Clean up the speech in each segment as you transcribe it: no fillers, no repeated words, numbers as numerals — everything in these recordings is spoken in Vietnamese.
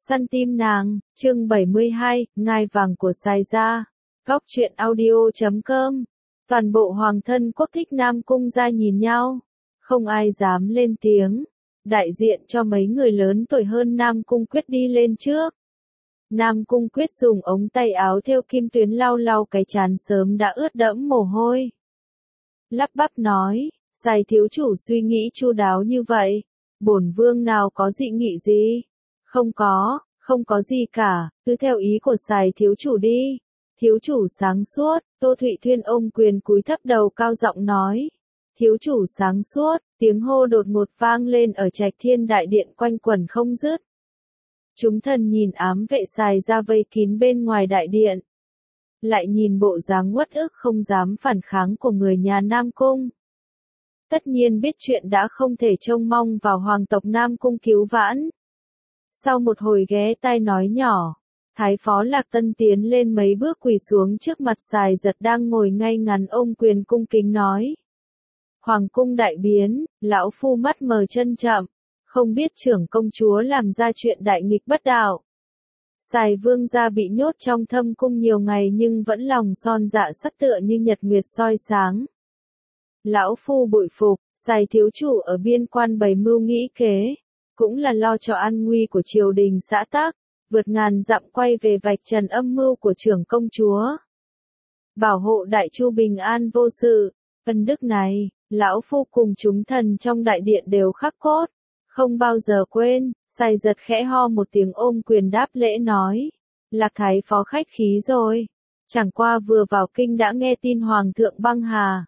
Săn tim nàng, chương 72, ngai vàng của Sài Gia. Góc truyện audio.com. Toàn bộ hoàng thân quốc thích Nam Cung gia nhìn nhau. Không ai dám lên tiếng. Đại diện cho mấy người lớn tuổi hơn Nam Cung Quyết đi lên trước. Nam Cung Quyết dùng ống tay áo thêu kim tuyến lau lau cái trán sớm đã ướt đẫm mồ hôi. Lắp bắp nói, Sài thiếu chủ suy nghĩ chu đáo như vậy. Bổn vương nào có dị nghị gì? Không có gì cả, cứ theo ý của Sài thiếu chủ đi. Thiếu chủ sáng suốt, Tô Thụy Thuyên ôm quyền cúi thấp đầu cao giọng nói. Thiếu chủ sáng suốt, tiếng hô đột ngột vang lên ở Trạch Thiên đại điện quanh quẩn không dứt. Chúng thần nhìn ám vệ Sài ra vây kín bên ngoài đại điện. Lại nhìn bộ dáng uất ức không dám phản kháng của người nhà Nam Cung. Tất nhiên biết chuyện đã không thể trông mong vào hoàng tộc Nam Cung cứu vãn. Sau một hồi ghé tai nói nhỏ, Thái phó Lạc Tân tiến lên mấy bước quỳ xuống trước mặt Sài Giật đang ngồi ngay ngắn ôm quyền cung kính nói. Hoàng cung đại biến, lão phu mắt mờ chân chậm, không biết trưởng công chúa làm ra chuyện đại nghịch bất đạo. Sài vương gia bị nhốt trong thâm cung nhiều ngày nhưng vẫn lòng son dạ sắc tựa như nhật nguyệt soi sáng. Lão phu bội phục, Sài thiếu chủ ở biên quan bày mưu nghĩ kế, cũng là lo cho an nguy của triều đình xã tắc, vượt ngàn dặm quay về vạch trần âm mưu của trưởng công chúa. Bảo hộ đại chu bình an vô sự, ân đức này, lão phu cùng chúng thần trong đại điện đều khắc cốt, không bao giờ quên. Sài Giật khẽ ho một tiếng ôm quyền đáp lễ nói, Lạc thái phó khách khí rồi, chẳng qua vừa vào kinh đã nghe tin hoàng thượng băng hà.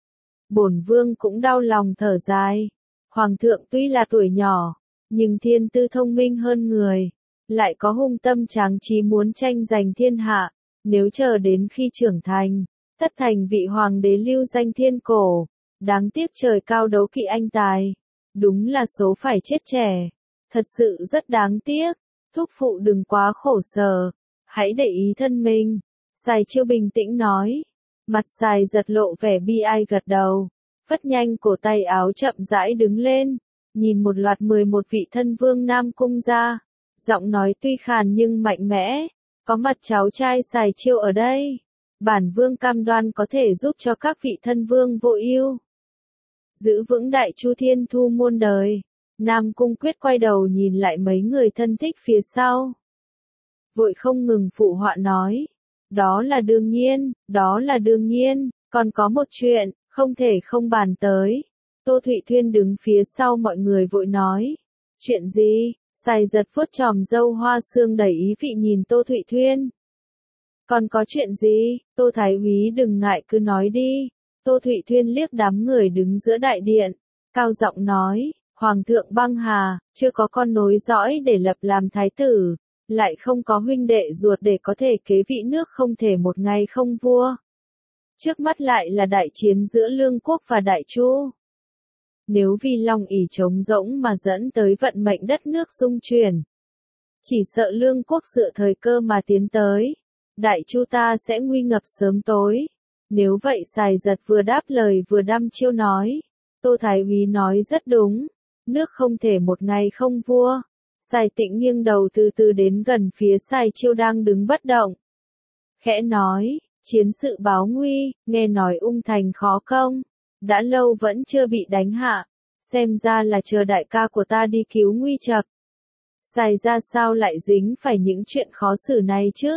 Bổn vương cũng đau lòng thở dài, hoàng thượng tuy là tuổi nhỏ, nhưng thiên tư thông minh hơn người, lại có hung tâm tráng trí muốn tranh giành thiên hạ, nếu chờ đến khi trưởng thành, tất thành vị hoàng đế lưu danh thiên cổ, đáng tiếc trời cao đấu kỵ anh tài, đúng là số phải chết trẻ, thật sự rất đáng tiếc, thúc phụ đừng quá khổ sở, hãy để ý thân mình. Sài Chiêu bình tĩnh nói, mặt Sài Giật lộ vẻ bi ai gật đầu, phất nhanh cổ tay áo chậm rãi đứng lên. Nhìn một loạt 11 vị thân vương Nam Cung ra, giọng nói tuy khàn nhưng mạnh mẽ, có mặt cháu trai Sài Chiêu ở đây, bản vương cam đoan có thể giúp cho các vị thân vương vô ưu, giữ vững đại chu thiên thu muôn đời. Nam Cung Quyết quay đầu nhìn lại mấy người thân thích phía sau, vội không ngừng phụ họa nói, đó là đương nhiên, còn có một chuyện, không thể không bàn tới. Tô Thụy Thuyên đứng phía sau mọi người vội nói. Chuyện gì? Sài Giật vuốt chòm râu hoa sương đầy ý vị nhìn Tô Thụy Thuyên. Còn có chuyện gì? Tô Thái úy đừng ngại cứ nói đi. Tô Thụy Thuyên liếc đám người đứng giữa đại điện, cao giọng nói, Hoàng thượng băng hà, chưa có con nối dõi để lập làm thái tử, lại không có huynh đệ ruột để có thể kế vị nước, không thể một ngày không vua. Trước mắt lại là đại chiến giữa Lương quốc và Đại Chu. Nếu vì lòng ỷ trống rỗng mà dẫn tới vận mệnh đất nước rung chuyển, chỉ sợ Lương quốc dựa thời cơ mà tiến tới, Đại Chu ta sẽ nguy ngập sớm tối. Nếu vậy Sài Giật vừa đáp lời vừa đăm chiêu nói, Tô Thái úy nói rất đúng, nước không thể một ngày không vua. Sài Tịnh nghiêng đầu từ từ đến gần phía Sài Chiêu đang đứng bất động, khẽ nói, chiến sự báo nguy, nghe nói Ung Thành khó công, đã lâu vẫn chưa bị đánh hạ, xem ra là chờ đại ca của ta đi cứu nguy chập. Sài ra sao lại dính phải những chuyện khó xử này chứ?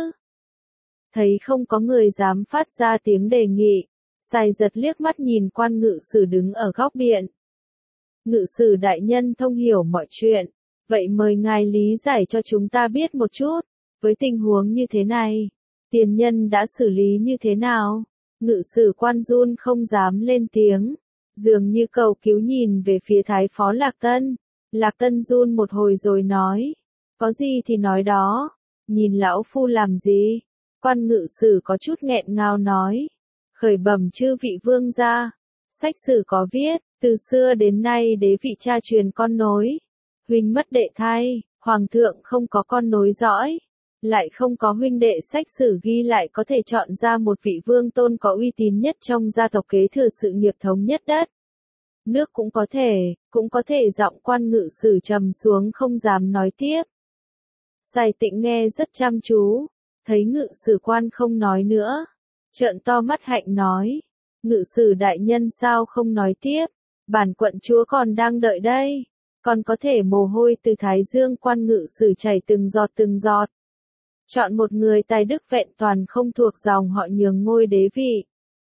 Thấy không có người dám phát ra tiếng đề nghị, Sài Giật liếc mắt nhìn quan ngự sử đứng ở góc điện. Ngự sử đại nhân thông hiểu mọi chuyện, vậy mời ngài lý giải cho chúng ta biết một chút, với tình huống như thế này, tiền nhân đã xử lý như thế nào? Ngự sử quan run không dám lên tiếng, dường như cầu cứu nhìn về phía Thái phó Lạc Tân. Lạc Tân run một hồi rồi nói, có gì thì nói đó, nhìn lão phu làm gì? Quan ngự sử có chút nghẹn ngào nói, khởi bẩm chư vị vương gia, sách sử có viết, từ xưa đến nay đế vị cha truyền con nối, huynh mất đệ thai, hoàng thượng không có con nối dõi, lại không có huynh đệ, sách sử ghi lại có thể chọn ra một vị vương tôn có uy tín nhất trong gia tộc kế thừa sự nghiệp thống nhất đất nước. Cũng có thể giọng quan ngự sử trầm xuống không dám nói tiếp. Sài Tịnh nghe rất chăm chú, thấy ngự sử quan không nói nữa. Trợn to mắt hạnh nói, ngự sử đại nhân sao không nói tiếp, bản quận chúa còn đang đợi đây, còn có thể mồ hôi từ thái dương quan ngự sử chảy từng giọt từng giọt. Chọn một người tài đức vẹn toàn không thuộc dòng họ nhường ngôi đế vị.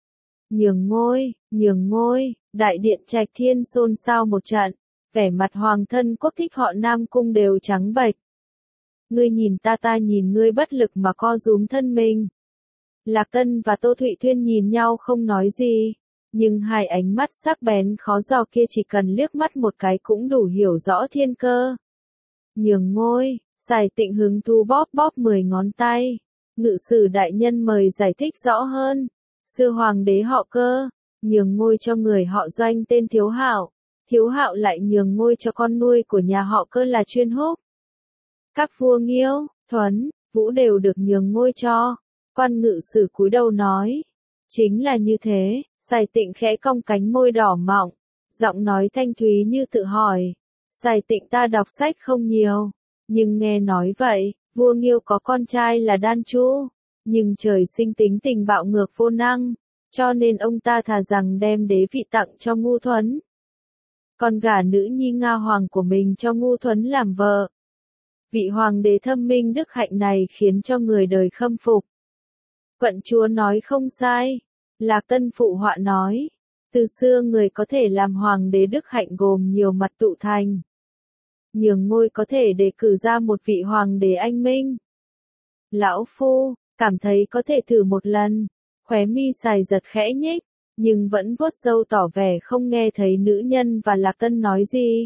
Nhường ngôi, đại điện Trạch Thiên xôn xao một trận, vẻ mặt hoàng thân quốc thích họ Nam Cung đều trắng bệch. Ngươi nhìn ta nhìn ngươi bất lực mà co rúm thân mình. Lạc Tân và Tô Thụy Thuyên nhìn nhau không nói gì, nhưng hai ánh mắt sắc bén khó dò kia chỉ cần liếc mắt một cái cũng đủ hiểu rõ thiên cơ. Nhường ngôi, Sài Tịnh hứng thú bóp bóp 10 ngón tay. Ngự sử đại nhân mời giải thích rõ hơn. Xưa hoàng đế họ Cơ, nhường ngôi cho người họ Doanh tên Thiếu Hạo. Thiếu Hạo lại nhường ngôi cho con nuôi của nhà họ Cơ là Chuyên Húc. Các vua Nghiêu, Thuấn, Vũ đều được nhường ngôi cho. Quan ngự sử cúi đầu nói. Chính là như thế, Sài Tịnh khẽ cong cánh môi đỏ mọng, giọng nói thanh thúy như tự hỏi. Sài Tịnh ta đọc sách không nhiều, nhưng nghe nói vậy, vua Nghiêu có con trai là Đan Chu, nhưng trời sinh tính tình bạo ngược vô năng, cho nên ông ta thà rằng đem đế vị tặng cho Ngu Thuấn. Còn gả nữ nhi Nga Hoàng của mình cho Ngu Thuấn làm vợ. Vị hoàng đế thâm minh đức hạnh này khiến cho người đời khâm phục. Quận chúa nói không sai. Lạc Tân phụ họa nói. Từ xưa người có thể làm hoàng đế đức hạnh gồm nhiều mặt tụ thành. Nhường ngôi có thể đề cử ra một vị hoàng đế anh minh. Lão phu, cảm thấy có thể thử một lần. Khóe mi Sài giật khẽ nhích, nhưng vẫn vuốt râu tỏ vẻ không nghe thấy nữ nhân và Lạc Tân nói gì.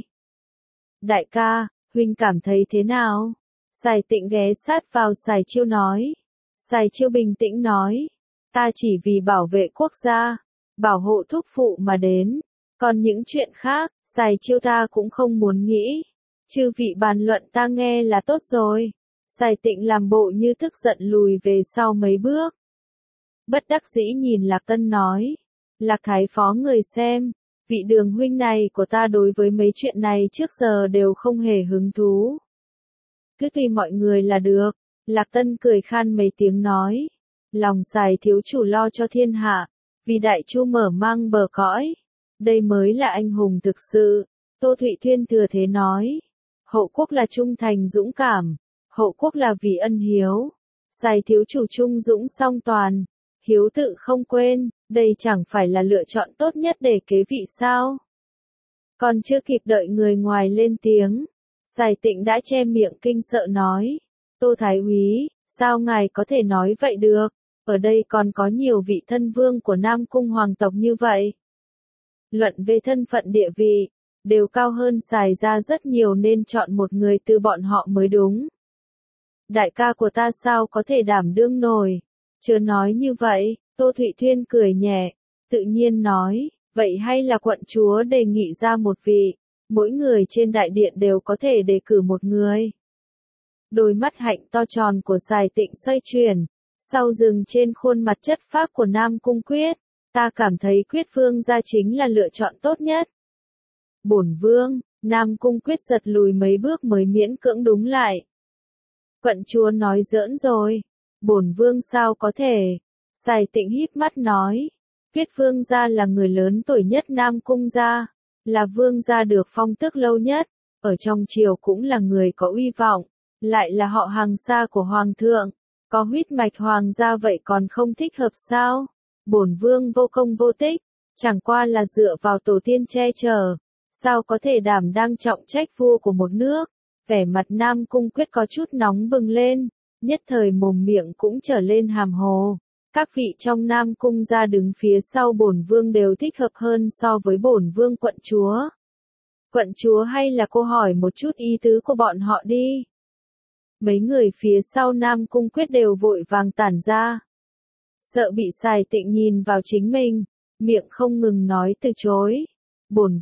Đại ca, huynh cảm thấy thế nào? Sài Tịnh ghé sát vào Sài Chiêu nói. Sài Chiêu bình tĩnh nói. Ta chỉ vì bảo vệ quốc gia, bảo hộ thúc phụ mà đến. Còn những chuyện khác, Sài Chiêu ta cũng không muốn nghĩ. Chư vị bàn luận ta nghe là tốt rồi. Sài Tịnh làm bộ như tức giận lùi về sau mấy bước. Bất đắc dĩ nhìn Lạc Tân nói. Lạc Thái Phó người xem, vị Đường huynh này của ta đối với mấy chuyện này trước giờ đều không hề hứng thú. Cứ tùy mọi người là được. Lạc Tân cười khan mấy tiếng nói. Lòng Sài thiếu chủ lo cho thiên hạ, vì Đại Chu mở mang bờ cõi. Đây mới là anh hùng thực sự. Tô Thụy Thuyên thừa thế nói. Hậu quốc là trung thành dũng cảm. Hậu quốc là vì ân hiếu. Sài thiếu chủ trung dũng song toàn. Hiếu tự không quên, đây chẳng phải là lựa chọn tốt nhất để kế vị sao? Còn chưa kịp đợi người ngoài lên tiếng. Sài Tịnh đã che miệng kinh sợ nói. Tô Thái Úy, sao ngài có thể nói vậy được? Ở đây còn có nhiều vị thân vương của Nam Cung hoàng tộc như vậy. Luận về thân phận địa vị, đều cao hơn Sài ra rất nhiều nên chọn một người từ bọn họ mới đúng. Đại ca của ta sao có thể đảm đương nổi? Chớ nói như vậy, Tô Thụy Thuyên cười nhẹ, tự nhiên nói, vậy hay là quận chúa đề nghị ra một vị, mỗi người trên đại điện đều có thể đề cử một người. Đôi mắt hạnh to tròn của Sài Tịnh xoay chuyển, sau dừng trên khuôn mặt chất phác của Nam Cung Quyết, ta cảm thấy Quyết vương gia chính là lựa chọn tốt nhất. Bổn vương, Nam Cung Quyết giật lùi mấy bước mới miễn cưỡng đúng lại. Quận chúa nói giỡn rồi. Bổn vương sao có thể? Sài Tịnh híp mắt nói. Quyết vương gia là người lớn tuổi nhất Nam Cung gia, là vương gia được phong tước lâu nhất, ở trong triều cũng là người có uy vọng, lại là họ hàng xa của hoàng thượng, có huyết mạch hoàng gia vậy còn không thích hợp sao? Bổn vương vô công vô tích, chẳng qua là dựa vào tổ tiên che chở, sao có thể đảm đang trọng trách vua của một nước? Vẻ mặt Nam Cung Quyết có chút nóng bừng lên, nhất thời mồm miệng cũng trở lên hàm hồ. Các vị trong Nam Cung gia đứng phía sau bổn vương đều thích hợp hơn so với bổn vương quận chúa. Quận chúa hay là cô hỏi một chút ý tứ của bọn họ đi. Mấy người phía sau Nam Cung Quyết đều vội vàng tản ra. Sợ bị Sài Tịnh nhìn vào chính mình, miệng không ngừng nói từ chối. Bổn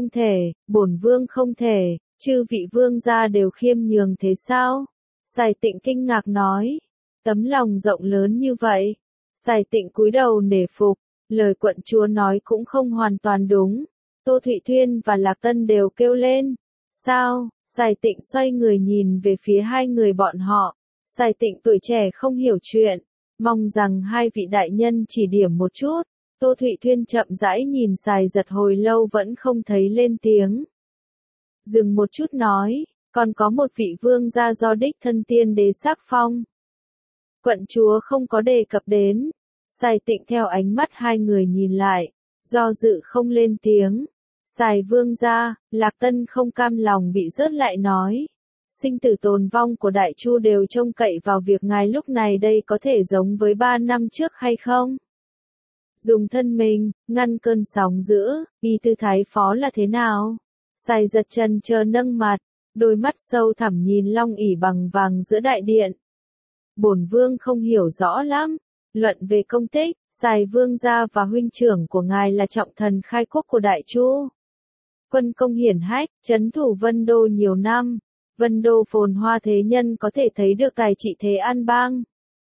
vương không thể, chư vị vương gia đều khiêm nhường thế sao? Sài Tịnh kinh ngạc nói, tấm lòng rộng lớn như vậy. Sài Tịnh cúi đầu nể phục, lời quận chúa nói cũng không hoàn toàn đúng. Tô Thụy Thuyên và Lạc Tân đều kêu lên. Sài Tịnh xoay người nhìn về phía hai người bọn họ. Sài Tịnh tuổi trẻ không hiểu chuyện, mong rằng hai vị đại nhân chỉ điểm một chút. Tô Thụy Thuyên chậm rãi nhìn Sài Giật hồi lâu vẫn không thấy lên tiếng. Dừng một chút nói, còn có một vị vương gia do đích thân tiên đế sắc phong. Quận chúa không có đề cập đến. Sài Tịnh theo ánh mắt hai người nhìn lại, do dự không lên tiếng. Sài vương gia, Lạc Tân không cam lòng bị rớt lại nói. Sinh tử tồn vong của Đại Chu đều trông cậy vào việc ngài lúc này đây có thể giống với 3 năm trước hay không? Dùng thân mình, ngăn cơn sóng dữ, y tư thái phó là thế nào? Sài Giật trần chờ nâng mặt, đôi mắt sâu thẳm nhìn long ỷ bằng vàng giữa đại điện. Bổn vương không hiểu rõ lắm. Luận về công tích, Sài vương gia và huynh trưởng của ngài là trọng thần khai quốc của Đại Chu. Quân công hiển hách, trấn thủ Vân Đô nhiều năm. Vân Đô phồn hoa thế nhân có thể thấy được tài trị thế an bang.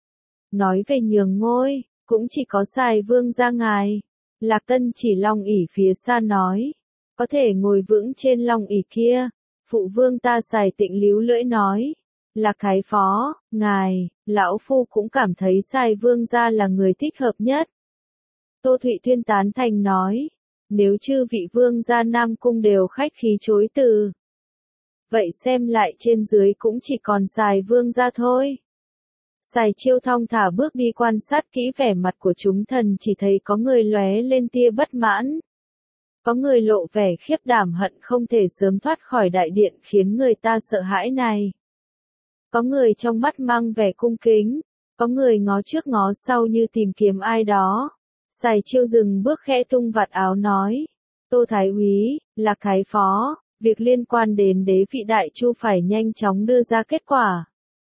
Nói về nhường ngôi, cũng chỉ có Sài vương gia ngài. Lạc Tân chỉ long ỷ phía xa nói. Có thể ngồi vững trên long ỷ kia. Phụ vương ta Sài Tịnh líu lưỡi nói. Lạc thái phó, ngài, lão phu cũng cảm thấy Sài vương gia là người thích hợp nhất. Tô Thụy Thuyên tán thành nói. Nếu chư vị vương gia Nam Cung đều khách khí chối từ. Vậy xem lại trên dưới cũng chỉ còn Sài vương gia thôi. Sài Chiêu thong thả bước đi quan sát kỹ vẻ mặt của chúng thần, chỉ thấy có người lóe lên tia bất mãn. Có người lộ vẻ khiếp đảm hận không thể sớm thoát khỏi đại điện khiến người ta sợ hãi này. Có người trong mắt mang vẻ cung kính, có người ngó trước ngó sau như tìm kiếm ai đó. Sài Chiêu dừng bước khẽ tung vạt áo nói. Tô Thái úy, Lạc Thái phó, việc liên quan đến đế vị Đại Chu phải nhanh chóng đưa ra kết quả.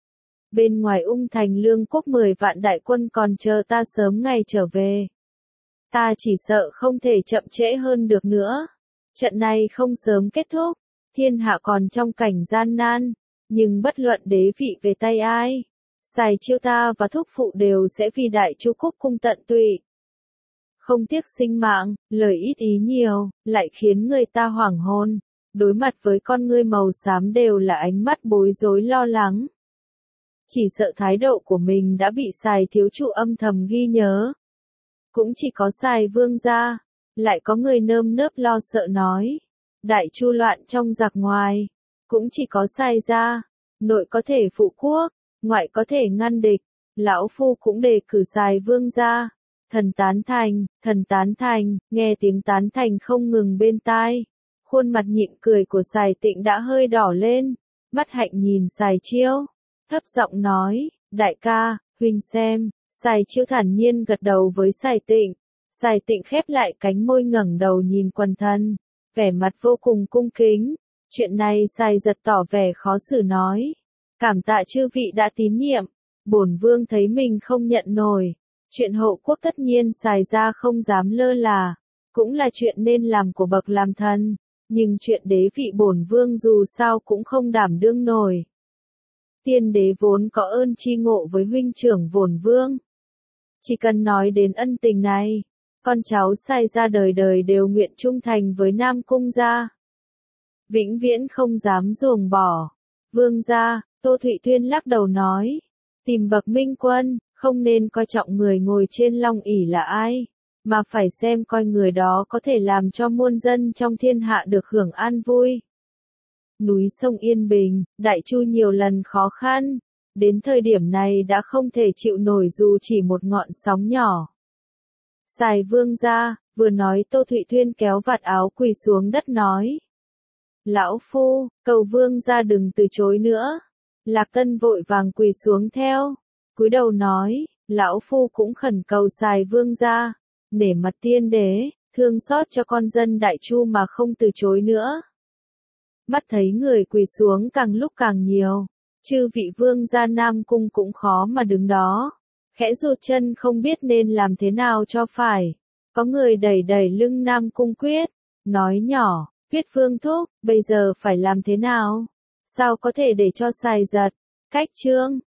Bên ngoài Ung Thành Lương Quốc 10 vạn đại quân còn chờ ta sớm ngày trở về. Ta chỉ sợ không thể chậm trễ hơn được nữa. Trận này không sớm kết thúc, thiên hạ còn trong cảnh gian nan, nhưng bất luận đế vị về tay ai, Sài Chiêu ta và thúc phụ đều sẽ vì Đại Chu cúc cung tận tụy. Không tiếc sinh mạng, lời ít ý nhiều, lại khiến người ta hoảng hồn. Đối mặt với con ngươi màu xám đều là ánh mắt bối rối lo lắng. Chỉ sợ thái độ của mình đã bị Sài thiếu trụ âm thầm ghi nhớ. Cũng chỉ có Sài vương gia, lại có người nơm nớp lo sợ nói. Đại Chu loạn trong giặc ngoài, cũng chỉ có Sài gia, nội có thể phụ quốc, ngoại có thể ngăn địch. Lão phu cũng đề cử Sài vương gia. Thần tán thành, nghe tiếng tán thành không ngừng bên tai. Khuôn mặt nhịn cười của Sài Tịnh đã hơi đỏ lên, mắt hạnh nhìn Sài Chiêu, thấp giọng nói, đại ca, huynh xem. Sài Chiêu thản nhiên gật đầu với Sài Tịnh. Sài Tịnh khép lại cánh môi ngẩng đầu nhìn quần thần, vẻ mặt vô cùng cung kính. Chuyện này Sài Giật tỏ vẻ khó xử nói. Cảm tạ chư vị đã tín nhiệm, bổn vương thấy mình không nhận nổi. Chuyện hộ quốc tất nhiên Sài gia không dám lơ là, cũng là chuyện nên làm của bậc làm thần, nhưng chuyện đế vị bổn vương dù sao cũng không đảm đương nổi. Tiên đế vốn có ơn chi ngộ với huynh trưởng bổn vương. Chỉ cần nói đến ân tình này, con cháu Sài gia đời đời đều nguyện trung thành với Nam Cung gia. Vĩnh viễn không dám ruồng bỏ. Vương gia, Tô Thụy Thuyên lắc đầu nói, tìm bậc minh quân, không nên coi trọng người ngồi trên long ỷ là ai, mà phải xem coi người đó có thể làm cho muôn dân trong thiên hạ được hưởng an vui. Núi sông yên bình, Đại Chu nhiều lần khó khăn, đến thời điểm này đã không thể chịu nổi dù chỉ một ngọn sóng nhỏ. Sài vương gia, vừa nói Tô Thụy Thuyên kéo vạt áo quỳ xuống đất nói. Lão phu, cầu vương gia đừng từ chối nữa. Lạc Tân vội vàng quỳ xuống theo, cúi đầu nói, lão phu cũng khẩn cầu Sài vương gia, nể mặt tiên đế, thương xót cho con dân Đại Chu mà không từ chối nữa. Mắt thấy người quỳ xuống càng lúc càng nhiều, chư vị vương gia Nam Cung cũng khó mà đứng đó, khẽ rụt chân không biết nên làm thế nào cho phải. Có người đẩy đẩy lưng Nam Cung Quyết, nói nhỏ, Quyết vương thúc, bây giờ phải làm thế nào? Sao có thể để cho Sài Giật, cách trương,